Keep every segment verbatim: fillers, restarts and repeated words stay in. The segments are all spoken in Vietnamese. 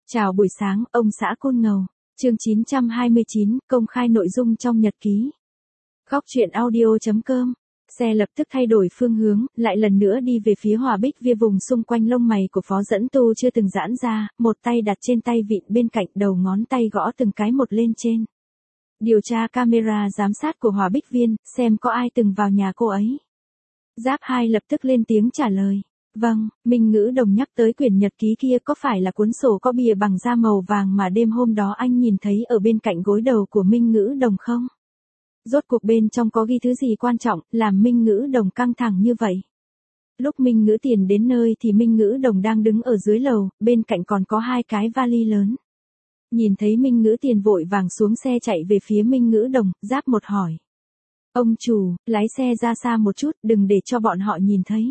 Chào buổi sáng, ông xã Côn Ngầu. Chương chín trăm hai mươi chín, công khai nội dung trong nhật ký. Góc truyện audio chấm com. Xe lập tức thay đổi phương hướng, lại lần nữa đi về phía Hòa Bích Via, vùng xung quanh lông mày của Phó Dẫn Tu chưa từng giãn ra, một tay đặt trên tay vịn bên cạnh, đầu ngón tay gõ từng cái một lên trên. Điều tra camera giám sát của Hòa Bích Viên, xem có ai từng vào nhà cô ấy. Giáp hai lập tức lên tiếng trả lời. Vâng, Minh Ngữ Đồng nhắc tới quyển nhật ký kia, có phải là cuốn sổ có bìa bằng da màu vàng mà đêm hôm đó anh nhìn thấy ở bên cạnh gối đầu của Minh Ngữ Đồng không? Rốt cuộc bên trong có ghi thứ gì quan trọng, làm Minh Ngữ Đồng căng thẳng như vậy? Lúc Minh Ngữ Tiền đến nơi thì Minh Ngữ Đồng đang đứng ở dưới lầu, bên cạnh còn có hai cái vali lớn. Nhìn thấy Minh Ngữ Tiền vội vàng xuống xe chạy về phía Minh Ngữ Đồng, Giáp một hỏi. Ông chủ, lái xe ra xa một chút, đừng để cho bọn họ nhìn thấy.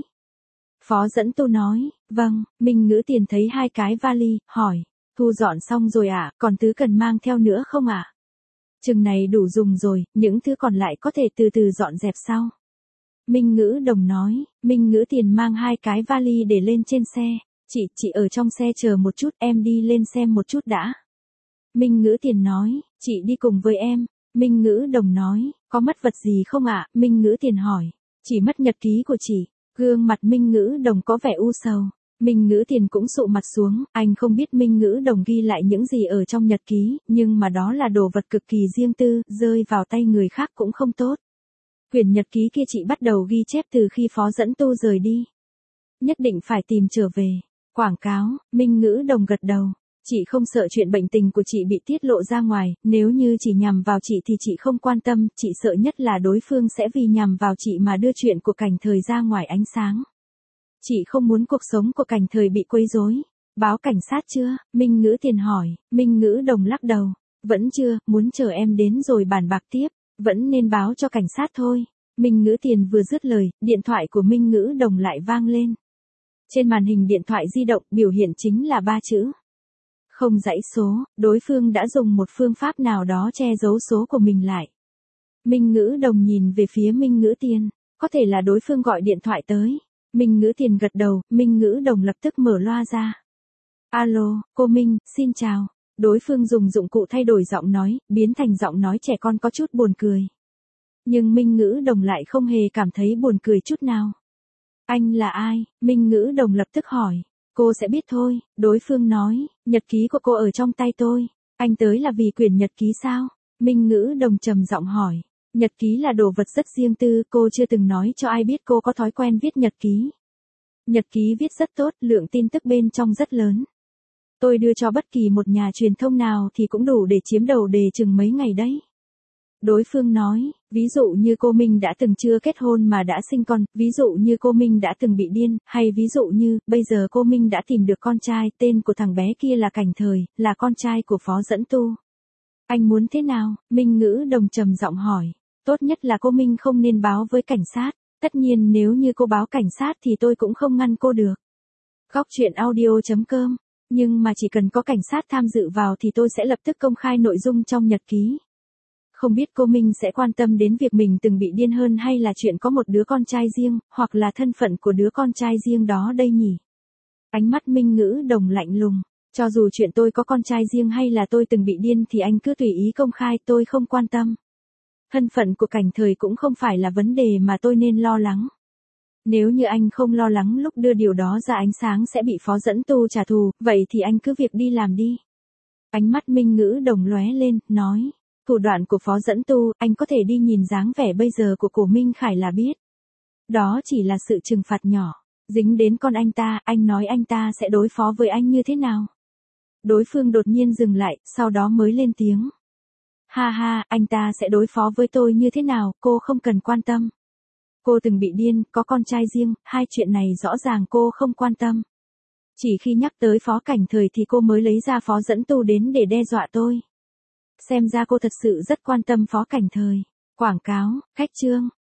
Phó Dẫn Tu nói, vâng. Minh Ngữ Tiền thấy hai cái vali, hỏi, thu dọn xong rồi ạ, à, còn thứ cần mang theo nữa không ạ? À? Chừng này đủ dùng rồi, những thứ còn lại có thể từ từ dọn dẹp sau. Minh Ngữ Đồng nói. Minh Ngữ Tiền mang hai cái vali để lên trên xe. Chị, chị ở trong xe chờ một chút, em đi lên xem một chút đã. Minh Ngữ Tiền nói, chị đi cùng với em. Minh Ngữ Đồng nói, có mất vật gì không ạ? À? Minh Ngữ Tiền hỏi, chỉ mất nhật ký của chị. Gương mặt Minh Ngữ Đồng có vẻ u sầu. Minh Ngữ Tiền cũng sụ mặt xuống, anh không biết Minh Ngữ Đồng ghi lại những gì ở trong nhật ký, nhưng mà đó là đồ vật cực kỳ riêng tư, rơi vào tay người khác cũng không tốt. Quyển nhật ký kia chị bắt đầu ghi chép từ khi Phó Dẫn Tu rời đi. Nhất định phải tìm trở về. Quảng cáo. Minh Ngữ Đồng gật đầu. Chị không sợ chuyện bệnh tình của chị bị tiết lộ ra ngoài, nếu như chỉ nhằm vào chị thì chị không quan tâm, chị sợ nhất là đối phương sẽ vì nhằm vào chị mà đưa chuyện của Cảnh Thời ra ngoài ánh sáng. Chị không muốn cuộc sống của Cảnh Thời bị quấy rối. Báo cảnh sát chưa? Minh Ngữ Tiền hỏi. Minh Ngữ Đồng lắc đầu. Vẫn chưa, muốn chờ em đến rồi bàn bạc tiếp, vẫn nên báo cho cảnh sát thôi. Minh Ngữ Tiền vừa dứt lời, điện thoại của Minh Ngữ Đồng lại vang lên. Trên màn hình điện thoại di động biểu hiện chính là ba chữ. Không dãy số, đối phương đã dùng một phương pháp nào đó che giấu số của mình lại. Minh Ngữ Đồng nhìn về phía Minh Ngữ Tiền, có thể là đối phương gọi điện thoại tới. Minh Ngữ Tiền gật đầu, Minh Ngữ Đồng lập tức mở loa ra. Alo, cô Minh, xin chào. Đối phương dùng dụng cụ thay đổi giọng nói, biến thành giọng nói trẻ con có chút buồn cười. Nhưng Minh Ngữ Đồng lại không hề cảm thấy buồn cười chút nào. Anh là ai? Minh Ngữ Đồng lập tức hỏi. Cô sẽ biết thôi, đối phương nói, nhật ký của cô ở trong tay tôi. Anh tới là vì quyển nhật ký sao? Minh Ngữ Đồng trầm giọng hỏi. Nhật ký là đồ vật rất riêng tư, cô chưa từng nói cho ai biết cô có thói quen viết nhật ký. Nhật ký viết rất tốt, lượng tin tức bên trong rất lớn. Tôi đưa cho bất kỳ một nhà truyền thông nào thì cũng đủ để chiếm đầu đề chừng mấy ngày đấy. Đối phương nói, ví dụ như cô Minh đã từng chưa kết hôn mà đã sinh con, ví dụ như cô Minh đã từng bị điên, hay ví dụ như, bây giờ cô Minh đã tìm được con trai, tên của thằng bé kia là Cảnh Thời, là con trai của Phó Dẫn Tu. Anh muốn thế nào? Minh Ngữ Đồng trầm giọng hỏi. Tốt nhất là cô Minh không nên báo với cảnh sát, tất nhiên nếu như cô báo cảnh sát thì tôi cũng không ngăn cô được. Góc truyện audio chấm com, nhưng mà chỉ cần có cảnh sát tham dự vào thì tôi sẽ lập tức công khai nội dung trong nhật ký. Không biết cô Minh sẽ quan tâm đến việc mình từng bị điên hơn hay là chuyện có một đứa con trai riêng, hoặc là thân phận của đứa con trai riêng đó đây nhỉ? Ánh mắt Minh Ngữ Đồng lạnh lùng. Cho dù chuyện tôi có con trai riêng hay là tôi từng bị điên thì anh cứ tùy ý công khai, tôi không quan tâm. Thân phận của Cảnh Thời cũng không phải là vấn đề mà tôi nên lo lắng. Nếu như anh không lo lắng lúc đưa điều đó ra ánh sáng sẽ bị Phó Dẫn Tu trả thù, vậy thì anh cứ việc đi làm đi. Ánh mắt Minh Ngữ Đồng lóe lên, nói. Thủ đoạn của Phó Dẫn Tu, anh có thể đi nhìn dáng vẻ bây giờ của Cổ Minh Khải là biết. Đó chỉ là sự trừng phạt nhỏ. Dính đến con anh ta, anh nói anh ta sẽ đối phó với anh như thế nào? Đối phương đột nhiên dừng lại, sau đó mới lên tiếng. Ha ha, anh ta sẽ đối phó với tôi như thế nào, cô không cần quan tâm. Cô từng bị điên, có con trai riêng, hai chuyện này rõ ràng cô không quan tâm. Chỉ khi nhắc tới Phó Cảnh Thời thì cô mới lấy ra Phó Dẫn Tu đến để đe dọa tôi. Xem ra cô thật sự rất quan tâm Phó Cảnh Thời. Quảng cáo, khách chương.